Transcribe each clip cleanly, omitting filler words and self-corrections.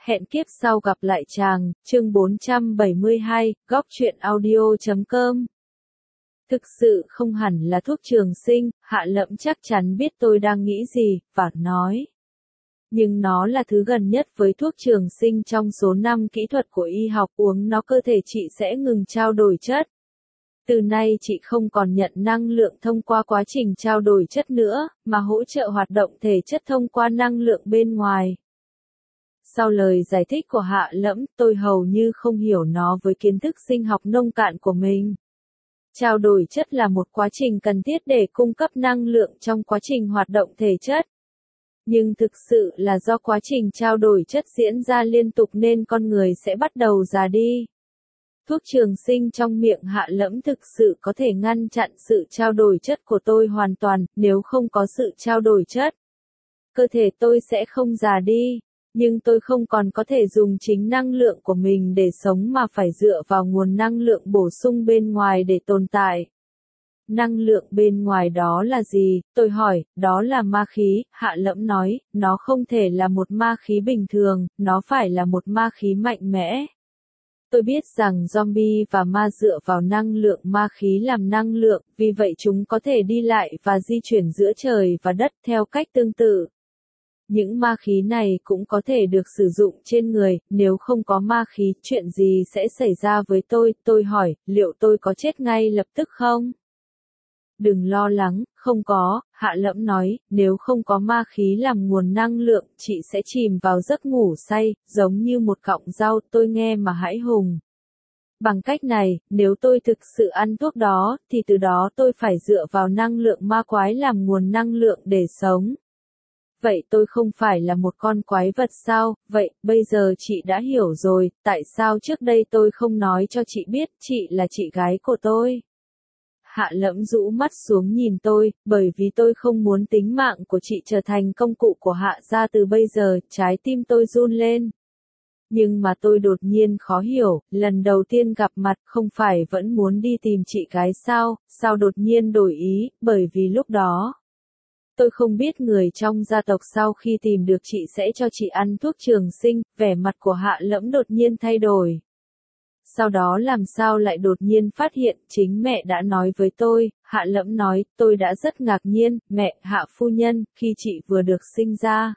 Hẹn kiếp sau gặp lại chàng, chương 472, góc truyện audio.com. Thực sự không hẳn là thuốc trường sinh, Hạ Lẫm chắc chắn biết tôi đang nghĩ gì, và nói. Nhưng nó là thứ gần nhất với thuốc trường sinh trong số 5 kỹ thuật của y học, uống nó cơ thể chị sẽ ngừng trao đổi chất. Từ nay chị không còn nhận năng lượng thông qua quá trình trao đổi chất nữa, mà hỗ trợ hoạt động thể chất thông qua năng lượng bên ngoài. Sau lời giải thích của Hạ Lẫm, tôi hầu như không hiểu nó với kiến thức sinh học nông cạn của mình. Trao đổi chất là một quá trình cần thiết để cung cấp năng lượng trong quá trình hoạt động thể chất. Nhưng thực sự là do quá trình trao đổi chất diễn ra liên tục nên con người sẽ bắt đầu già đi. Thuốc trường sinh trong miệng Hạ Lẫm thực sự có thể ngăn chặn sự trao đổi chất của tôi hoàn toàn, nếu không có sự trao đổi chất. Cơ thể tôi sẽ không già đi. Nhưng tôi không còn có thể dùng chính năng lượng của mình để sống mà phải dựa vào nguồn năng lượng bổ sung bên ngoài để tồn tại. Năng lượng bên ngoài đó là gì? Tôi hỏi, đó là ma khí, Hạ Lẫm nói, nó không thể là một ma khí bình thường, nó phải là một ma khí mạnh mẽ. Tôi biết rằng zombie và ma dựa vào năng lượng ma khí làm năng lượng, vì vậy chúng có thể đi lại và di chuyển giữa trời và đất theo cách tương tự. Những ma khí này cũng có thể được sử dụng trên người, nếu không có ma khí, chuyện gì sẽ xảy ra với tôi hỏi, liệu tôi có chết ngay lập tức không? Đừng lo lắng, không có, Hạ Lẫm nói, nếu không có ma khí làm nguồn năng lượng, chị sẽ chìm vào giấc ngủ say, giống như một cọng rau, tôi nghe mà hãi hùng. Bằng cách này, nếu tôi thực sự ăn thuốc đó, thì từ đó tôi phải dựa vào năng lượng ma quái làm nguồn năng lượng để sống. Vậy tôi không phải là một con quái vật sao? Vậy, bây giờ chị đã hiểu rồi, tại sao trước đây tôi không nói cho chị biết, chị là chị gái của tôi. Hạ Lẫm rũ mắt xuống nhìn tôi, bởi vì tôi không muốn tính mạng của chị trở thành công cụ của Hạ gia từ bây giờ, trái tim tôi run lên. Nhưng mà tôi đột nhiên khó hiểu, lần đầu tiên gặp mặt không phải vẫn muốn đi tìm chị gái sao đột nhiên đổi ý, bởi vì lúc đó. Tôi không biết người trong gia tộc sau khi tìm được chị sẽ cho chị ăn thuốc trường sinh, vẻ mặt của Hạ Lẫm đột nhiên thay đổi. Sau đó làm sao lại đột nhiên phát hiện, chính mẹ đã nói với tôi, Hạ Lẫm nói, tôi đã rất ngạc nhiên, mẹ, Hạ phu nhân, khi chị vừa được sinh ra.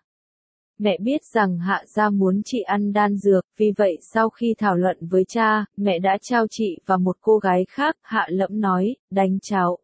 Mẹ biết rằng Hạ gia muốn chị ăn đan dược, vì vậy sau khi thảo luận với cha, mẹ đã trao chị và một cô gái khác, Hạ Lẫm nói, đánh cháo,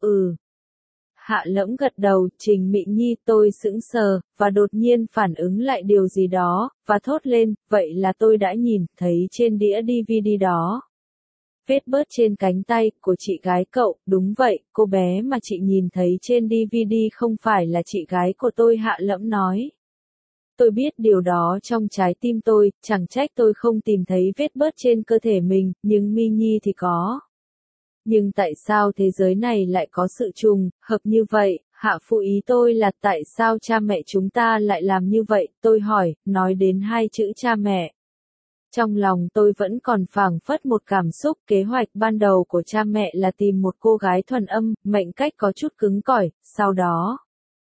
Hạ Lẫm gật đầu, Trình Mị Nhi, tôi sững sờ, và đột nhiên phản ứng lại điều gì đó, và thốt lên, vậy là tôi đã nhìn thấy trên đĩa DVD đó. Vết bớt trên cánh tay của chị gái cậu, đúng vậy, cô bé mà chị nhìn thấy trên DVD không phải là chị gái của tôi, Hạ Lẫm nói. Tôi biết điều đó trong trái tim tôi, chẳng trách tôi không tìm thấy vết bớt trên cơ thể mình, nhưng Mi Nhi thì có. Nhưng tại sao thế giới này lại có sự trùng hợp như vậy? Hạ phụ ý tôi là tại sao cha mẹ chúng ta lại làm như vậy? Tôi hỏi, nói đến hai chữ cha mẹ. Trong lòng tôi vẫn còn phảng phất một cảm xúc, kế hoạch ban đầu của cha mẹ là tìm một cô gái thuần âm, mệnh cách có chút cứng cỏi, sau đó.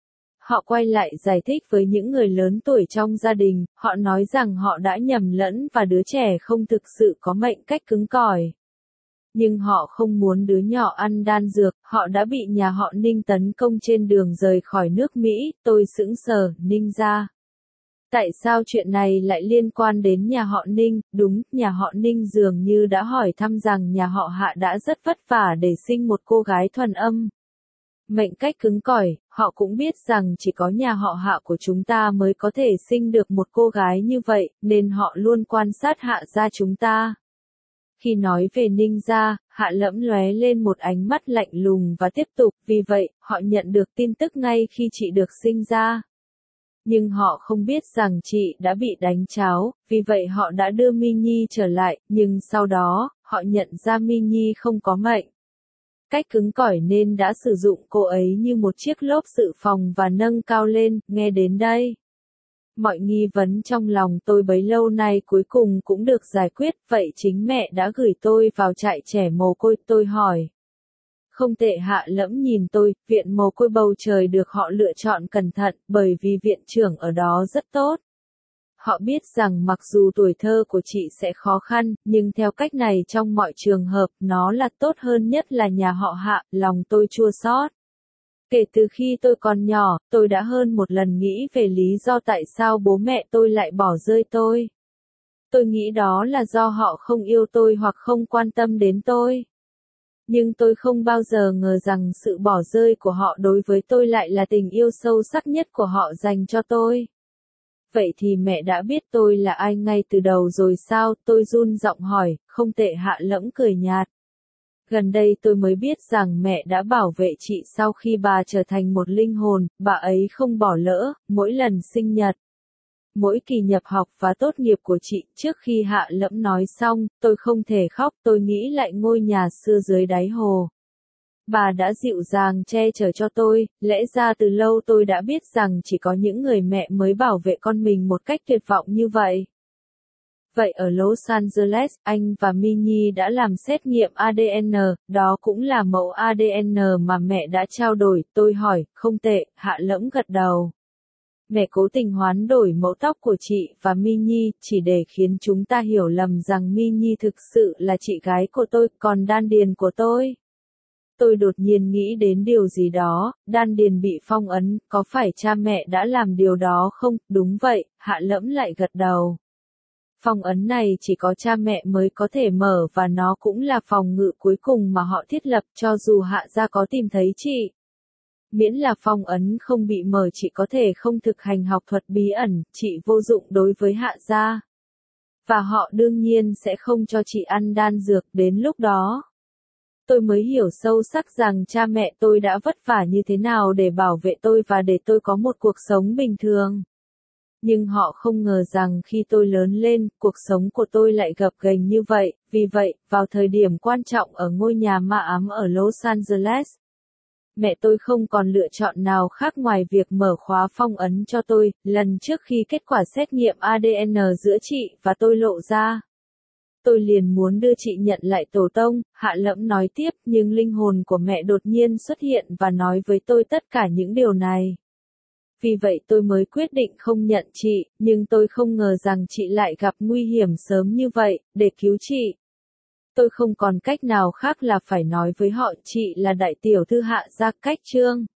Họ quay lại giải thích với những người lớn tuổi trong gia đình, họ nói rằng họ đã nhầm lẫn và đứa trẻ không thực sự có mệnh cách cứng cỏi. Nhưng họ không muốn đứa nhỏ ăn đan dược, họ đã bị nhà họ Ninh tấn công trên đường rời khỏi nước Mỹ, tôi sững sờ, Ninh gia. Tại sao chuyện này lại liên quan đến nhà họ Ninh? Đúng, nhà họ Ninh dường như đã hỏi thăm rằng nhà họ Hạ đã rất vất vả để sinh một cô gái thuần âm. Mệnh cách cứng cỏi, họ cũng biết rằng chỉ có nhà họ Hạ của chúng ta mới có thể sinh được một cô gái như vậy, nên họ luôn quan sát Hạ gia chúng ta. Khi nói về Ninh gia, Hạ Lẫm lóe lên một ánh mắt lạnh lùng và tiếp tục, vì vậy, họ nhận được tin tức ngay khi chị được sinh ra. Nhưng họ không biết rằng chị đã bị đánh cháo, vì vậy họ đã đưa Mi Nhi trở lại, nhưng sau đó, họ nhận ra Mi Nhi không có mệnh. Cách cứng cỏi nên đã sử dụng cô ấy như một chiếc lốp dự phòng và nâng cao lên, nghe đến đây. Mọi nghi vấn trong lòng tôi bấy lâu nay cuối cùng cũng được giải quyết, vậy chính mẹ đã gửi tôi vào trại trẻ mồ côi, tôi hỏi. Không tệ, Hạ Lẫm nhìn tôi, viện mồ côi bầu trời được họ lựa chọn cẩn thận, bởi vì viện trưởng ở đó rất tốt. Họ biết rằng mặc dù tuổi thơ của chị sẽ khó khăn, nhưng theo cách này trong mọi trường hợp, nó là tốt hơn nhất là nhà họ Hạ, lòng tôi chua xót. Kể từ khi tôi còn nhỏ, tôi đã hơn một lần nghĩ về lý do tại sao bố mẹ tôi lại bỏ rơi tôi. Tôi nghĩ đó là do họ không yêu tôi hoặc không quan tâm đến tôi. Nhưng tôi không bao giờ ngờ rằng sự bỏ rơi của họ đối với tôi lại là tình yêu sâu sắc nhất của họ dành cho tôi. Vậy thì mẹ đã biết tôi là ai ngay từ đầu rồi sao? Tôi run giọng hỏi, không tệ. Hạ Lẫm cười nhạt. Gần đây tôi mới biết rằng mẹ đã bảo vệ chị sau khi bà trở thành một linh hồn, bà ấy không bỏ lỡ, mỗi lần sinh nhật. Mỗi kỳ nhập học và tốt nghiệp của chị. Trước khi Hạ Lẫm nói xong, tôi không thể khóc, tôi nghĩ lại ngôi nhà xưa dưới đáy hồ. Bà đã dịu dàng che chở cho tôi, lẽ ra từ lâu tôi đã biết rằng chỉ có những người mẹ mới bảo vệ con mình một cách tuyệt vọng như vậy. Vậy ở Los Angeles, anh và Minnie đã làm xét nghiệm ADN, đó cũng là mẫu ADN mà mẹ đã trao đổi, tôi hỏi, không tệ. Hạ Lẫm gật đầu. Mẹ cố tình hoán đổi mẫu tóc của chị và Minnie, chỉ để khiến chúng ta hiểu lầm rằng Minnie thực sự là chị gái của tôi, còn đan điền của tôi. Tôi đột nhiên nghĩ đến điều gì đó, đan điền bị phong ấn, có phải cha mẹ đã làm điều đó không? Đúng vậy, Hạ Lẫm lại gật đầu. Phong ấn này chỉ có cha mẹ mới có thể mở và nó cũng là phòng ngự cuối cùng mà họ thiết lập cho dù Hạ gia có tìm thấy chị. Miễn là phong ấn không bị mở chị có thể không thực hành học thuật bí ẩn, chị vô dụng đối với Hạ gia. Và họ đương nhiên sẽ không cho chị ăn đan dược đến lúc đó. Tôi mới hiểu sâu sắc rằng cha mẹ tôi đã vất vả như thế nào để bảo vệ tôi và để tôi có một cuộc sống bình thường. Nhưng họ không ngờ rằng khi tôi lớn lên, cuộc sống của tôi lại gập ghềnh như vậy. Vì vậy, vào thời điểm quan trọng ở ngôi nhà ma ám ở Los Angeles, mẹ tôi không còn lựa chọn nào khác ngoài việc mở khóa phong ấn cho tôi. Lần trước khi kết quả xét nghiệm ADN giữa chị và tôi lộ ra, tôi liền muốn đưa chị nhận lại tổ tông. Hạ Lẫm nói tiếp, nhưng linh hồn của mẹ đột nhiên xuất hiện và nói với tôi tất cả những điều này. Vì vậy tôi mới quyết định không nhận chị, nhưng tôi không ngờ rằng chị lại gặp nguy hiểm sớm như vậy. Để cứu chị, tôi không còn cách nào khác là phải nói với họ chị là đại tiểu thư Hạ gia. Cách chương